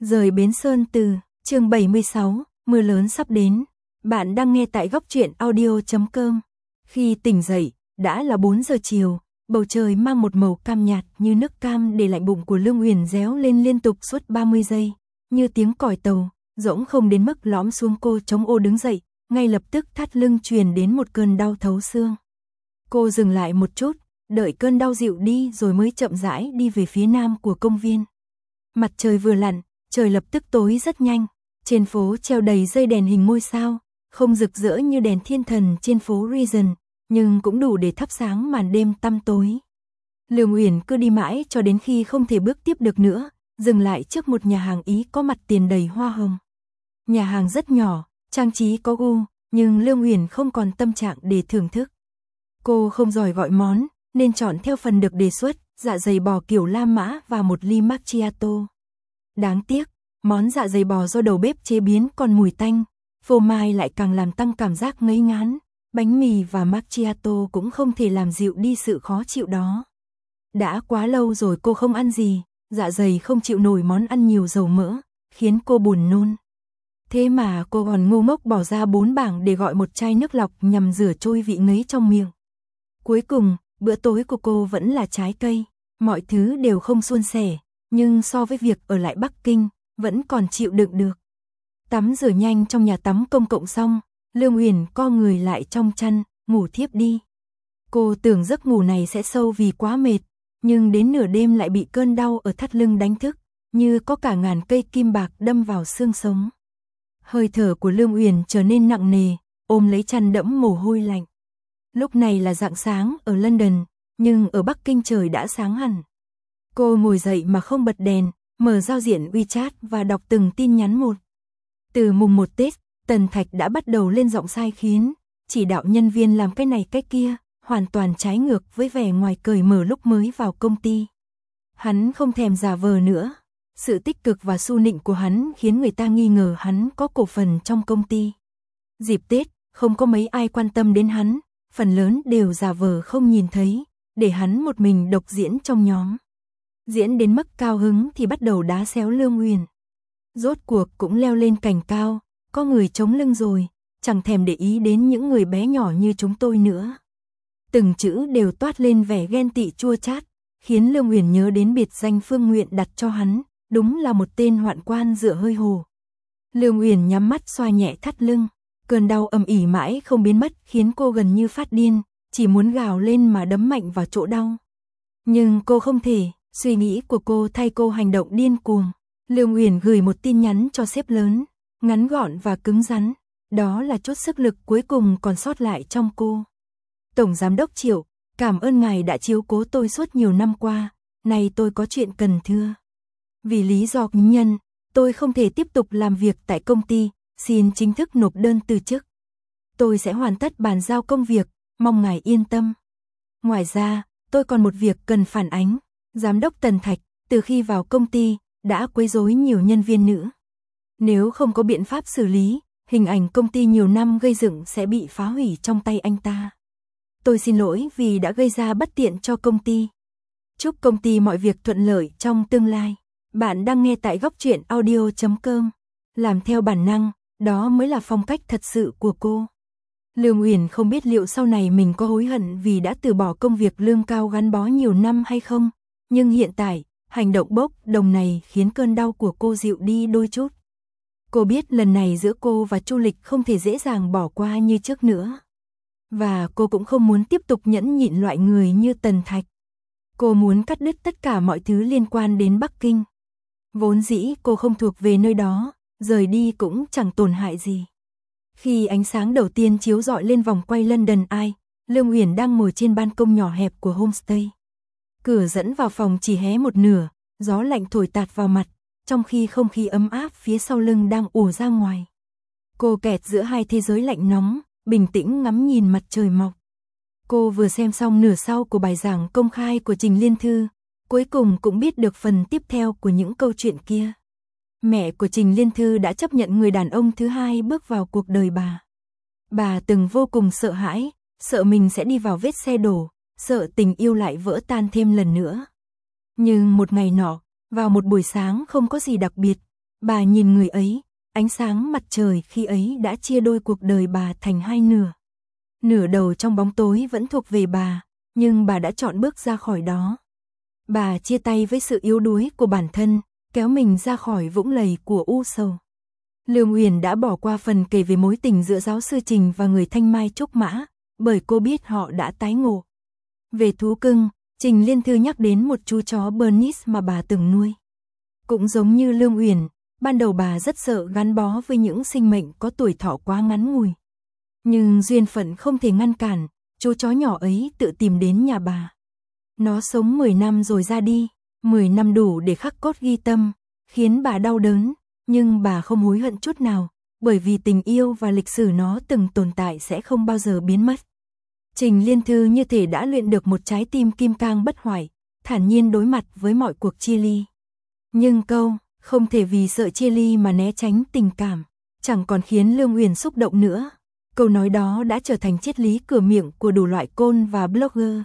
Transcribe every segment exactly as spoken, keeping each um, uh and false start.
Rời Bến Sơn Từ, chương bảy mươi sáu, mưa lớn sắp đến. Bạn đang nghe tại góc truyện audio chấm com. Khi tỉnh dậy, đã là bốn giờ chiều, bầu trời mang một màu cam nhạt như nước cam để lạnh bụng của Lương Uyển réo lên liên tục suốt ba mươi giây, như tiếng còi tàu, dỗng không đến mức lõm xuống. Cô chống ô đứng dậy, ngay lập tức thắt lưng truyền đến một cơn đau thấu xương. Cô dừng lại một chút, đợi cơn đau dịu đi rồi mới chậm rãi đi về phía nam của công viên. Mặt trời vừa lặn, trời lập tức tối rất nhanh, trên phố treo đầy dây đèn hình ngôi sao, không rực rỡ như đèn thiên thần trên phố Regent, nhưng cũng đủ để thắp sáng màn đêm tăm tối. Lương Uyển cứ đi mãi cho đến khi không thể bước tiếp được nữa, dừng lại trước một nhà hàng Ý có mặt tiền đầy hoa hồng. Nhà hàng rất nhỏ, trang trí có gu, nhưng Lương Uyển không còn tâm trạng để thưởng thức. Cô không giỏi gọi món, nên chọn theo phần được đề xuất, dạ dày bò kiểu La Mã và một ly macchiato. Đáng tiếc, món dạ dày bò do đầu bếp chế biến còn mùi tanh, phô mai lại càng làm tăng cảm giác ngấy ngán, bánh mì và macchiato cũng không thể làm dịu đi sự khó chịu đó. Đã quá lâu rồi cô không ăn gì, dạ dày không chịu nổi món ăn nhiều dầu mỡ, khiến cô buồn nôn. Thế mà cô còn ngu ngốc bỏ ra bốn bảng để gọi một chai nước lọc nhằm rửa trôi vị ngấy trong miệng. Cuối cùng, bữa tối của cô vẫn là trái cây, mọi thứ đều không suôn sẻ, nhưng so với việc ở lại Bắc Kinh, vẫn còn chịu đựng được. Tắm rửa nhanh trong nhà tắm công cộng xong, Lương Uyển co người lại trong chăn, ngủ thiếp đi. Cô tưởng giấc ngủ này sẽ sâu vì quá mệt, nhưng đến nửa đêm lại bị cơn đau ở thắt lưng đánh thức, như có cả ngàn cây kim bạc đâm vào xương sống. Hơi thở của Lương Uyển trở nên nặng nề, ôm lấy chăn đẫm mồ hôi lạnh. Lúc này là rạng sáng ở London, nhưng ở Bắc Kinh trời đã sáng hẳn. Cô ngồi dậy mà không bật đèn, mở giao diện WeChat và đọc từng tin nhắn một. Từ mùng một Tết, Tần Thạch đã bắt đầu lên giọng sai khiến, chỉ đạo nhân viên làm cái này cái kia, hoàn toàn trái ngược với vẻ ngoài cởi mở lúc mới vào công ty. Hắn không thèm giả vờ nữa. Sự tích cực và su nịnh của hắn khiến người ta nghi ngờ hắn có cổ phần trong công ty. Dịp Tết, không có mấy ai quan tâm đến hắn, phần lớn đều giả vờ không nhìn thấy, để hắn một mình độc diễn trong nhóm. Diễn đến mức cao hứng thì bắt đầu đá xéo Lương Uyển. Rốt cuộc cũng leo lên cành cao, có người chống lưng rồi, chẳng thèm để ý đến những người bé nhỏ như chúng tôi nữa. Từng chữ đều toát lên vẻ ghen tị chua chát, khiến Lương Uyển nhớ đến biệt danh Phương Nguyện đặt cho hắn, đúng là một tên hoạn quan dựa hơi hồ. Lương Uyển nhắm mắt xoa nhẹ thắt lưng, cơn đau ầm ỉ mãi không biến mất khiến cô gần như phát điên, chỉ muốn gào lên mà đấm mạnh vào chỗ đau. Nhưng cô không thể, suy nghĩ của cô thay cô hành động điên cuồng. Lương Uyển gửi một tin nhắn cho sếp lớn, ngắn gọn và cứng rắn, đó là chút sức lực cuối cùng còn sót lại trong cô. Tổng giám đốc Triệu, cảm ơn ngài đã chiếu cố tôi suốt nhiều năm qua, nay tôi có chuyện cần thưa. Vì lý do cá nhân, tôi không thể tiếp tục làm việc tại công ty, xin chính thức nộp đơn từ chức. Tôi sẽ hoàn tất bàn giao công việc, mong ngài yên tâm. Ngoài ra, tôi còn một việc cần phản ánh. Giám đốc Tần Thạch, từ khi vào công ty, đã quấy rối nhiều nhân viên nữ. Nếu không có biện pháp xử lý, hình ảnh công ty nhiều năm gây dựng sẽ bị phá hủy trong tay anh ta. Tôi xin lỗi vì đã gây ra bất tiện cho công ty. Chúc công ty mọi việc thuận lợi trong tương lai. Bạn đang nghe tại góc truyện audio chấm com. Làm theo bản năng, đó mới là phong cách thật sự của cô. Lương Uyển không biết liệu sau này mình có hối hận vì đã từ bỏ công việc lương cao gắn bó nhiều năm hay không, nhưng hiện tại, hành động bốc đồng này khiến cơn đau của cô dịu đi đôi chút. Cô biết lần này giữa cô và Chu Lịch không thể dễ dàng bỏ qua như trước nữa. Và cô cũng không muốn tiếp tục nhẫn nhịn loại người như Tần Thạch. Cô muốn cắt đứt tất cả mọi thứ liên quan đến Bắc Kinh. Vốn dĩ cô không thuộc về nơi đó, rời đi cũng chẳng tổn hại gì. Khi ánh sáng đầu tiên chiếu rọi lên vòng quay London Eye, Lương Uyển đang ngồi trên ban công nhỏ hẹp của homestay. Cửa dẫn vào phòng chỉ hé một nửa, gió lạnh thổi tạt vào mặt, trong khi không khí ấm áp phía sau lưng đang ùa ra ngoài. Cô kẹt giữa hai thế giới lạnh nóng, bình tĩnh ngắm nhìn mặt trời mọc. Cô vừa xem xong nửa sau của bài giảng công khai của Trình Liên Thư, cuối cùng cũng biết được phần tiếp theo của những câu chuyện kia. Mẹ của Trình Liên Thư đã chấp nhận người đàn ông thứ hai bước vào cuộc đời bà. Bà từng vô cùng sợ hãi, sợ mình sẽ đi vào vết xe đổ, sợ tình yêu lại vỡ tan thêm lần nữa. Nhưng một ngày nọ, vào một buổi sáng không có gì đặc biệt, Bà nhìn người ấy, ánh sáng mặt trời khi ấy đã chia đôi cuộc đời bà thành hai nửa. Nửa đầu trong bóng tối vẫn thuộc về bà, nhưng bà đã chọn bước ra khỏi đó. Bà chia tay với sự yếu đuối của bản thân, kéo mình ra khỏi vũng lầy của u sầu. Lương Uyển đã bỏ qua phần kể về mối tình giữa giáo sư Trình và người Thanh Mai Trúc Mã, bởi cô biết họ đã tái ngộ. Về thú cưng, Trình Liên Thư nhắc đến một chú chó Bernese mà bà từng nuôi. Cũng giống như Lương Uyển, ban đầu bà rất sợ gắn bó với những sinh mệnh có tuổi thọ quá ngắn ngủi. Nhưng duyên phận không thể ngăn cản, chú chó nhỏ ấy tự tìm đến nhà bà. Nó sống mười năm rồi ra đi, mười năm đủ để khắc cốt ghi tâm, khiến bà đau đớn, nhưng bà không hối hận chút nào, bởi vì tình yêu và lịch sử nó từng tồn tại sẽ không bao giờ biến mất. Trình Liên Thư như thể đã luyện được một trái tim kim cang bất hoại, thản nhiên đối mặt với mọi cuộc chia ly. Nhưng câu, không thể vì sợ chia ly mà né tránh tình cảm, chẳng còn khiến Lương Uyển xúc động nữa. Câu nói đó đã trở thành triết lý cửa miệng của đủ loại côn và blogger.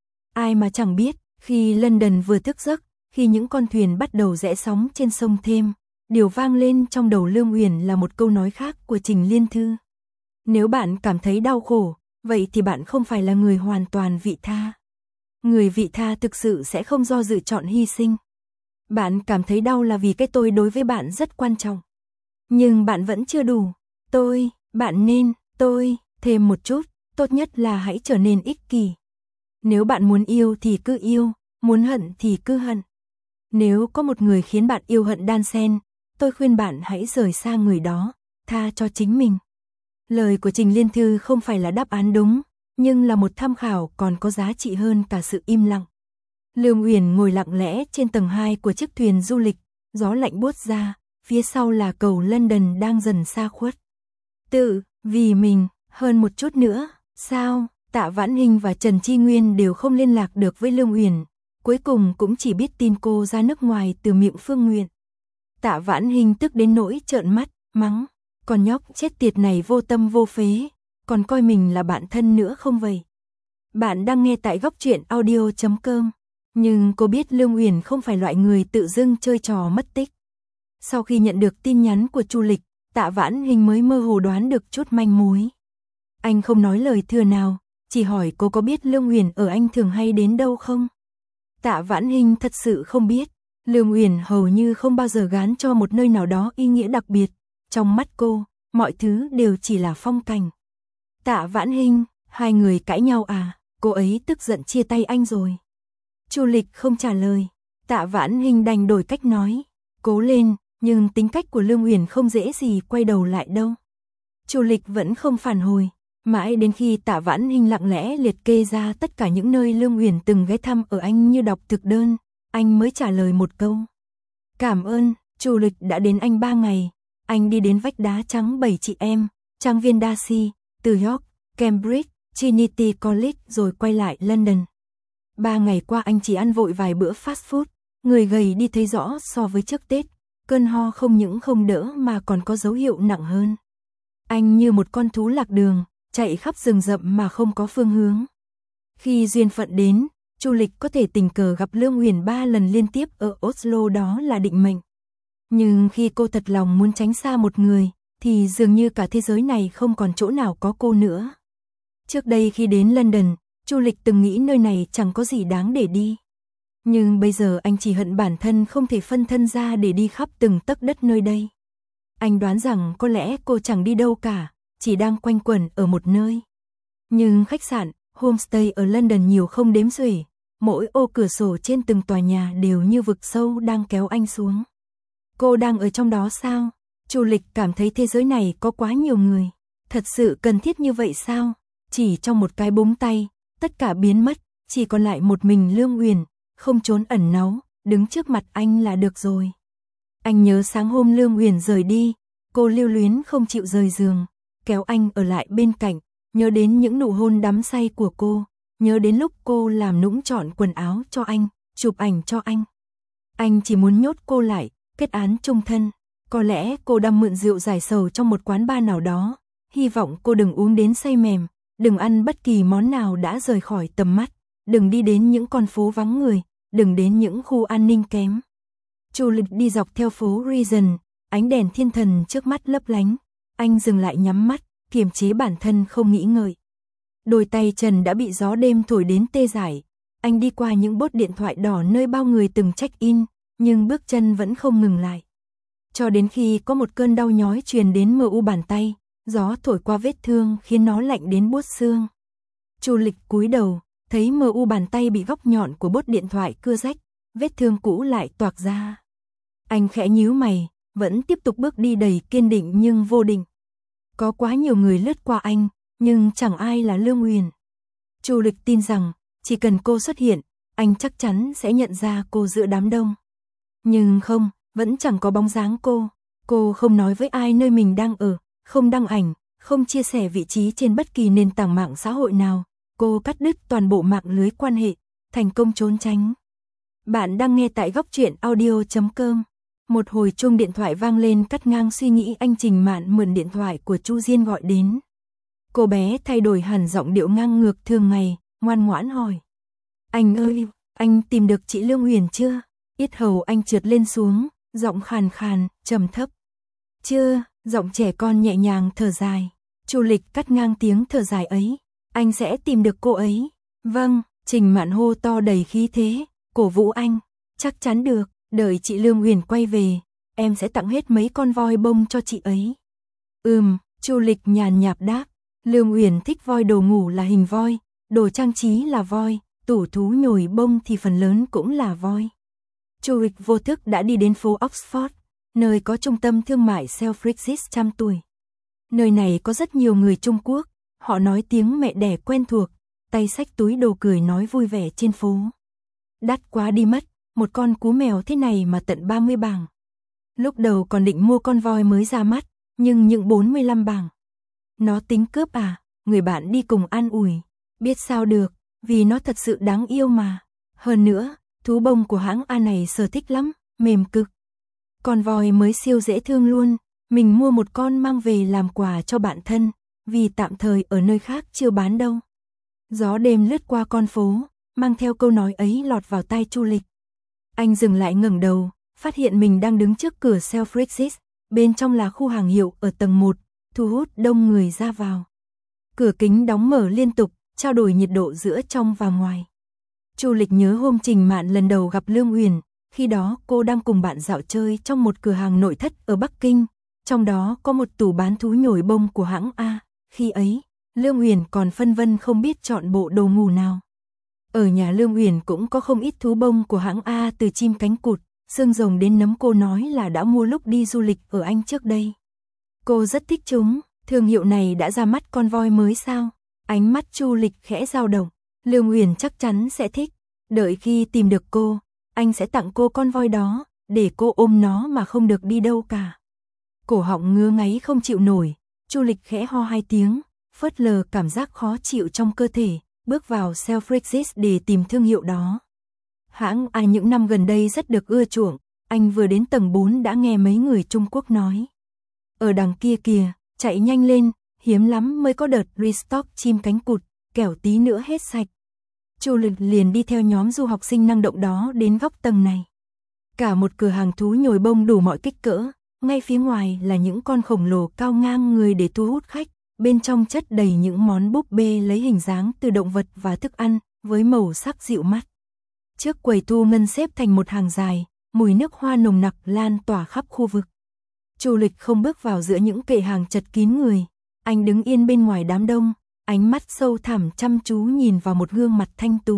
Ai mà chẳng biết, khi London vừa thức giấc, khi những con thuyền bắt đầu rẽ sóng trên sông Thêm, điều vang lên trong đầu Lương Uyển là một câu nói khác của Trình Liên Thư. Nếu bạn cảm thấy đau khổ, vậy thì bạn không phải là người hoàn toàn vị tha. Người vị tha thực sự sẽ không do dự chọn hy sinh. Bạn cảm thấy đau là vì cái tôi đối với bạn rất quan trọng. Nhưng bạn vẫn chưa đủ. Tôi, bạn nên, tôi, thêm một chút, tốt nhất là hãy trở nên ích kỷ. Nếu bạn muốn yêu thì cứ yêu, muốn hận thì cứ hận. Nếu có một người khiến bạn yêu hận đan xen, tôi khuyên bạn hãy rời xa người đó, tha cho chính mình. Lời của Trình Liên Thư không phải là đáp án đúng, nhưng là một tham khảo còn có giá trị hơn cả sự im lặng. Lương Uyển ngồi lặng lẽ trên tầng hai của chiếc thuyền du lịch, gió lạnh buốt ra, phía sau là cầu London đang dần xa khuất. Tự, vì mình, hơn một chút nữa, sao, Tạ Vãn Hinh và Trần Chi Nguyên đều không liên lạc được với Lương Uyển, cuối cùng cũng chỉ biết tin cô ra nước ngoài từ miệng Phương Nguyện. Tạ Vãn Hinh tức đến nỗi trợn mắt, mắng, con nhóc chết tiệt này vô tâm vô phế, còn coi mình là bạn thân nữa không vậy? Bạn đang nghe tại góc truyện audio chấm com. Nhưng cô biết Lương Uyển không phải loại người tự dưng chơi trò mất tích. Sau khi nhận được tin nhắn của Chu Lịch, Tạ Vãn Hinh mới mơ hồ đoán được chút manh mối. Anh không nói lời thừa nào, chỉ hỏi cô có biết Lương Uyển ở Anh thường hay đến đâu không? Tạ Vãn Hinh thật sự không biết. Lương Uyển hầu như không bao giờ gán cho một nơi nào đó ý nghĩa đặc biệt. Trong mắt cô, mọi thứ đều chỉ là phong cảnh. Tạ Vãn Hinh, hai người cãi nhau à? Cô ấy tức giận chia tay anh rồi. Chu Lịch không trả lời. Tạ Vãn Hinh đành đổi cách nói. Cố lên, nhưng tính cách của Lương Uyển không dễ gì quay đầu lại đâu. Chu Lịch vẫn không phản hồi. Mãi đến khi Tạ Vãn Hinh lặng lẽ liệt kê ra tất cả những nơi Lương Uyển từng ghé thăm ở Anh như đọc thực đơn, anh mới trả lời một câu. Cảm ơn, Chu Lịch đã đến Anh ba ngày. Anh đi đến vách đá trắng bảy chị em, trang viên Darcy, từ York, Cambridge, Trinity College rồi quay lại London. Ba ngày qua anh chỉ ăn vội vài bữa fast food, người gầy đi thấy rõ so với trước Tết, cơn ho không những không đỡ mà còn có dấu hiệu nặng hơn. Anh như một con thú lạc đường, chạy khắp rừng rậm mà không có phương hướng. Khi duyên phận đến, Chu Lịch có thể tình cờ gặp Lương Uyển ba lần liên tiếp ở Oslo đó là định mệnh. Nhưng khi cô thật lòng muốn tránh xa một người, thì dường như cả thế giới này không còn chỗ nào có cô nữa. Trước đây khi đến London, Chu Lịch từng nghĩ nơi này chẳng có gì đáng để đi. Nhưng bây giờ anh chỉ hận bản thân không thể phân thân ra để đi khắp từng tấc đất nơi đây. Anh đoán rằng có lẽ cô chẳng đi đâu cả, chỉ đang quanh quẩn ở một nơi. Nhưng khách sạn, homestay ở London nhiều không đếm xuể, mỗi ô cửa sổ trên từng tòa nhà đều như vực sâu đang kéo anh xuống. Cô đang ở trong đó sao? Chu Lịch cảm thấy thế giới này có quá nhiều người. Thật sự cần thiết như vậy sao? Chỉ trong một cái búng tay, tất cả biến mất, chỉ còn lại một mình Lương Uyển, không trốn ẩn náu, đứng trước mặt anh là được rồi. Anh nhớ sáng hôm Lương Uyển rời đi, cô lưu luyến không chịu rời giường, kéo anh ở lại bên cạnh, nhớ đến những nụ hôn đắm say của cô, nhớ đến lúc cô làm nũng chọn quần áo cho anh, chụp ảnh cho anh. Anh chỉ muốn nhốt cô lại, kết án chung thân. Có lẽ cô đang mượn rượu giải sầu trong một quán bar nào đó, hy vọng cô đừng uống đến say mềm, đừng ăn bất kỳ món nào đã rời khỏi tầm mắt, đừng đi đến những con phố vắng người, đừng đến những khu an ninh kém. Chu Lịch đi dọc theo phố Regent, ánh đèn thiên thần trước mắt lấp lánh. Anh dừng lại nhắm mắt, kiềm chế bản thân không nghĩ ngợi. Đôi tay trần đã bị gió đêm thổi đến tê dại. Anh đi qua những bốt điện thoại đỏ nơi bao người từng check-in, nhưng bước chân vẫn không ngừng lại. Cho đến khi có một cơn đau nhói truyền đến mờ u bàn tay, gió thổi qua vết thương khiến nó lạnh đến buốt xương. Chu Lịch cúi đầu, thấy mờ u bàn tay bị góc nhọn của bốt điện thoại cưa rách, vết thương cũ lại toạc ra. Anh khẽ nhíu mày, vẫn tiếp tục bước đi đầy kiên định nhưng vô định. Có quá nhiều người lướt qua anh, nhưng chẳng ai là Lương Uyển. Chu Lịch tin rằng, chỉ cần cô xuất hiện, anh chắc chắn sẽ nhận ra cô giữa đám đông. Nhưng không, vẫn chẳng có bóng dáng cô. Cô không nói với ai nơi mình đang ở, không đăng ảnh, không chia sẻ vị trí trên bất kỳ nền tảng mạng xã hội nào. Cô cắt đứt toàn bộ mạng lưới quan hệ, thành công trốn tránh. Bạn đang nghe tại góc truyện audio chấm com. Một hồi chuông điện thoại vang lên cắt ngang suy nghĩ anh Trình Mạn mượn điện thoại của Chu Diên gọi đến. Cô bé thay đổi hẳn giọng điệu ngang ngược thường ngày, ngoan ngoãn hỏi. Anh ơi, anh tìm được chị Lương Uyển chưa? Yết hầu anh trượt lên xuống, giọng khàn khàn, trầm thấp. Chưa, giọng trẻ con nhẹ nhàng thở dài. Chu Lịch cắt ngang tiếng thở dài ấy. Anh sẽ tìm được cô ấy. Vâng, Trình Mạn hô to đầy khí thế, cổ vũ anh. Chắc chắn được, đợi chị Lương Uyển quay về, em sẽ tặng hết mấy con voi bông cho chị ấy. Ừm, Chu Lịch nhàn nhạt đáp. Lương Uyển thích voi đồ ngủ là hình voi, đồ trang trí là voi, tủ thú nhồi bông thì phần lớn cũng là voi. Chu Lịch vô thức đã đi đến phố Oxford, nơi có trung tâm thương mại Selfridges trăm tuổi. Nơi này có rất nhiều người Trung Quốc, họ nói tiếng mẹ đẻ quen thuộc, tay xách túi đồ cười nói vui vẻ trên phố. Đắt quá đi mất, một con cú mèo thế này mà tận ba mươi bảng. Lúc đầu còn định mua con voi mới ra mắt, nhưng những bốn mươi lăm bảng. Nó tính cướp à? Người bạn đi cùng an ủi. Biết sao được, vì nó thật sự đáng yêu mà. Hơn nữa, thú bông của hãng A này sở thích lắm, mềm cực. Con voi mới siêu dễ thương luôn, mình mua một con mang về làm quà cho bạn thân, vì tạm thời ở nơi khác chưa bán đâu. Gió đêm lướt qua con phố, mang theo câu nói ấy lọt vào tai Chu Lịch. Anh dừng lại ngẩng đầu, phát hiện mình đang đứng trước cửa Selfridges, bên trong là khu hàng hiệu ở tầng một, thu hút đông người ra vào. Cửa kính đóng mở liên tục, trao đổi nhiệt độ giữa trong và ngoài. Chu Lịch nhớ hôm Trình Mạn lần đầu gặp Lương Uyển, khi đó cô đang cùng bạn dạo chơi trong một cửa hàng nội thất ở Bắc Kinh, trong đó có một tủ bán thú nhồi bông của hãng A, khi ấy, Lương Uyển còn phân vân không biết chọn bộ đồ ngủ nào. Ở nhà Lương Uyển cũng có không ít thú bông của hãng A từ chim cánh cụt, xương rồng đến nấm cô nói là đã mua lúc đi du lịch ở Anh trước đây. Cô rất thích chúng, thương hiệu này đã ra mắt con voi mới sao? Ánh mắt Chu Lịch khẽ dao động, Lương Uyển chắc chắn sẽ thích, đợi khi tìm được cô, anh sẽ tặng cô con voi đó, để cô ôm nó mà không được đi đâu cả. Cổ họng ngứa ngáy không chịu nổi, Chu Lịch khẽ ho hai tiếng, phớt lờ cảm giác khó chịu trong cơ thể, bước vào Selfridges để tìm thương hiệu đó. Hãng A những năm gần đây rất được ưa chuộng, anh vừa đến tầng bốn đã nghe mấy người Trung Quốc nói. Ở đằng kia kìa, chạy nhanh lên, hiếm lắm mới có đợt restock chim cánh cụt, kẻo tí nữa hết sạch. Chu Lịch liền đi theo nhóm du học sinh năng động đó đến góc tầng này. Cả một cửa hàng thú nhồi bông đủ mọi kích cỡ, ngay phía ngoài là những con khổng lồ cao ngang người để thu hút khách, bên trong chất đầy những món búp bê lấy hình dáng từ động vật và thức ăn, với màu sắc dịu mắt. Trước quầy thu ngân xếp thành một hàng dài, mùi nước hoa nồng nặc lan tỏa khắp khu vực. Chu Lịch không bước vào giữa những kệ hàng chật kín người, anh đứng yên bên ngoài đám đông, ánh mắt sâu thẳm chăm chú nhìn vào một gương mặt thanh tú.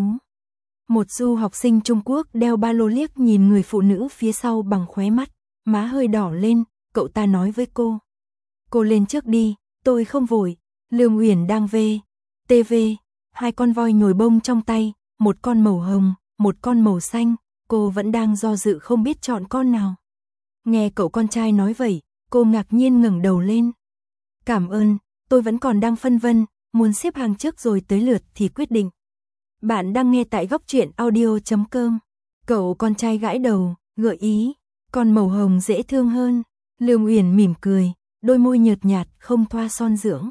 Một du học sinh Trung Quốc đeo ba lô liếc nhìn người phụ nữ phía sau bằng khóe mắt, má hơi đỏ lên, cậu ta nói với cô. Cô lên trước đi, tôi không vội. Lương Uyển đang về, ti vi, hai con voi nhồi bông trong tay, một con màu hồng, một con màu xanh, cô vẫn đang do dự không biết chọn con nào. Nghe cậu con trai nói vậy, cô ngạc nhiên ngẩng đầu lên. Cảm ơn, tôi vẫn còn đang phân vân, muốn xếp hàng trước rồi tới lượt thì quyết định. Bạn đang nghe tại góc truyện audio chấm com. Cậu con trai gãi đầu, gợi ý, con màu hồng dễ thương hơn. Lương Uyển mỉm cười, đôi môi nhợt nhạt không thoa son dưỡng.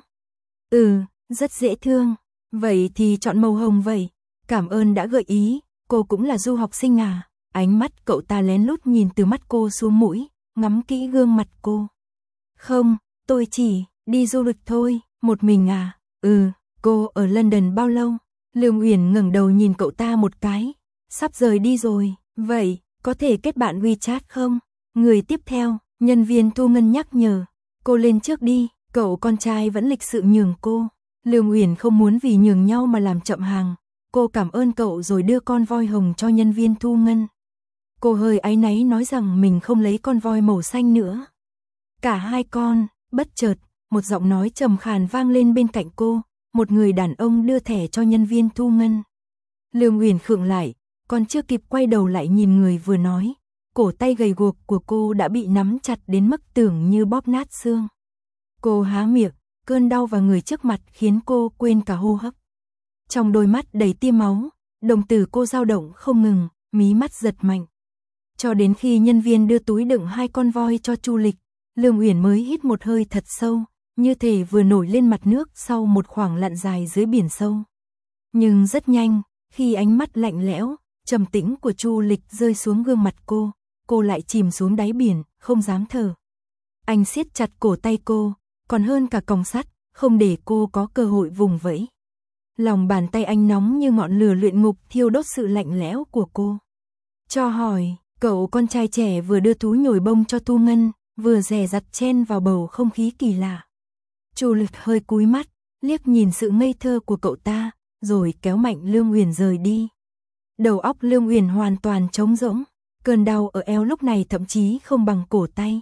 Ừ, rất dễ thương. Vậy thì chọn màu hồng vậy. Cảm ơn đã gợi ý, cô cũng là du học sinh à? Ánh mắt cậu ta lén lút nhìn từ mắt cô xuống mũi, ngắm kỹ gương mặt cô. Không, tôi chỉ đi du lịch thôi. Một mình à? Ừ, cô ở London bao lâu? Lương Uyển ngẩng đầu nhìn cậu ta một cái. Sắp rời đi rồi, vậy, có thể kết bạn WeChat không? Người tiếp theo, nhân viên thu ngân nhắc nhở. Cô lên trước đi, cậu con trai vẫn lịch sự nhường cô. Lương Uyển không muốn vì nhường nhau mà làm chậm hàng. Cô cảm ơn cậu rồi đưa con voi hồng cho nhân viên thu ngân. Cô hơi áy náy nói rằng mình không lấy con voi màu xanh nữa. Cả hai con, bất chợt, một giọng nói trầm khàn vang lên bên cạnh cô, một người đàn ông đưa thẻ cho nhân viên thu ngân. Lương Uyển khựng lại, còn chưa kịp quay đầu lại nhìn người vừa nói, cổ tay gầy guộc của cô đã bị nắm chặt đến mức tưởng như bóp nát xương. Cô há miệng, cơn đau vào người trước mặt khiến cô quên cả hô hấp. Trong đôi mắt đầy tia máu, đồng tử cô dao động không ngừng, mí mắt giật mạnh. Cho đến khi nhân viên đưa túi đựng hai con voi cho Chu Lịch, Lương Uyển mới hít một hơi thật sâu, như thể vừa nổi lên mặt nước sau một khoảng lặn dài dưới biển sâu. Nhưng rất nhanh, khi ánh mắt lạnh lẽo, trầm tĩnh của Chu Lịch rơi xuống gương mặt cô, cô lại chìm xuống đáy biển, không dám thở. Anh siết chặt cổ tay cô, còn hơn cả còng sắt, không để cô có cơ hội vùng vẫy. Lòng bàn tay anh nóng như ngọn lửa luyện ngục thiêu đốt sự lạnh lẽo của cô. Cho hỏi, cậu con trai trẻ vừa đưa túi nhồi bông cho Thu Ngân, vừa dè dặt chen vào bầu không khí kỳ lạ. Chu Lịch hơi cúi mắt, liếc nhìn sự ngây thơ của cậu ta, rồi kéo mạnh Lương Uyển rời đi. Đầu óc Lương Uyển hoàn toàn trống rỗng, cơn đau ở eo lúc này thậm chí không bằng cổ tay.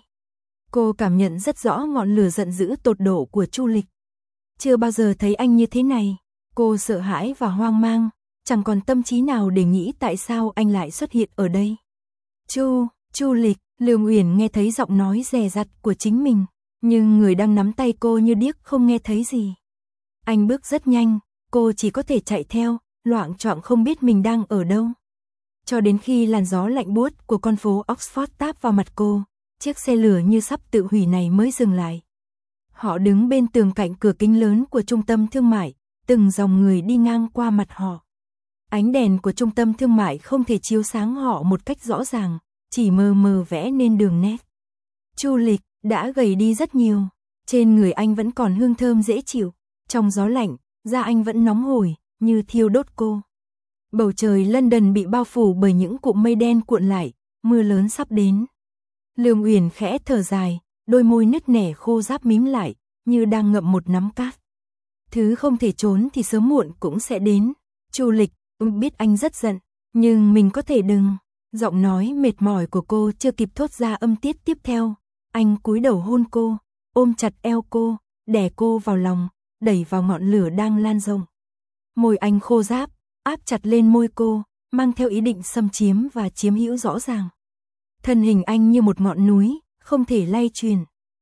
Cô cảm nhận rất rõ ngọn lửa giận dữ tột độ của Chu Lịch. Chưa bao giờ thấy anh như thế này, cô sợ hãi và hoang mang, chẳng còn tâm trí nào để nghĩ tại sao anh lại xuất hiện ở đây. Chu, Chu Lịch, Lương Uyển nghe thấy giọng nói dè dặt của chính mình, nhưng người đang nắm tay cô như điếc không nghe thấy gì. Anh bước rất nhanh, cô chỉ có thể chạy theo, loạng choạng không biết mình đang ở đâu. Cho đến khi làn gió lạnh buốt của con phố Oxford táp vào mặt cô, chiếc xe lửa như sắp tự hủy này mới dừng lại. Họ đứng bên tường cạnh cửa kính lớn của trung tâm thương mại, từng dòng người đi ngang qua mặt họ. Ánh đèn của trung tâm thương mại không thể chiếu sáng họ một cách rõ ràng, chỉ mờ mờ vẽ nên đường nét. Chu Lịch đã gầy đi rất nhiều, trên người anh vẫn còn hương thơm dễ chịu, trong gió lạnh, da anh vẫn nóng hổi, như thiêu đốt cô. Bầu trời London bị bao phủ bởi những cụm mây đen cuộn lại, mưa lớn sắp đến. Lương Uyển khẽ thở dài, đôi môi nứt nẻ khô ráp mím lại, như đang ngậm một nắm cát. Thứ không thể trốn thì sớm muộn cũng sẽ đến. Chu Lịch biết anh rất giận, nhưng mình có thể đừng. Giọng nói mệt mỏi của cô chưa kịp thốt ra âm tiết tiếp theo. Anh cúi đầu hôn cô, ôm chặt eo cô, đè cô vào lòng, đẩy vào ngọn lửa đang lan rộng. Môi anh khô ráp, áp chặt lên môi cô, mang theo ý định xâm chiếm và chiếm hữu rõ ràng. Thân hình anh như một ngọn núi, không thể lay chuyển.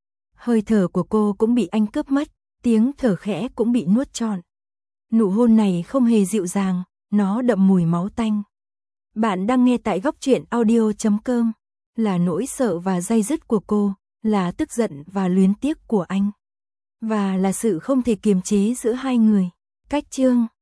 Hơi thở của cô cũng bị anh cướp mất, tiếng thở khẽ cũng bị nuốt trọn. Nụ hôn này không hề dịu dàng, nó đậm mùi máu tanh. Bạn đang nghe tại góc truyện audio chấm com. Là nỗi sợ và day dứt của cô, là tức giận và luyến tiếc của anh. Và là sự không thể kiềm chế giữa hai người. Cách chương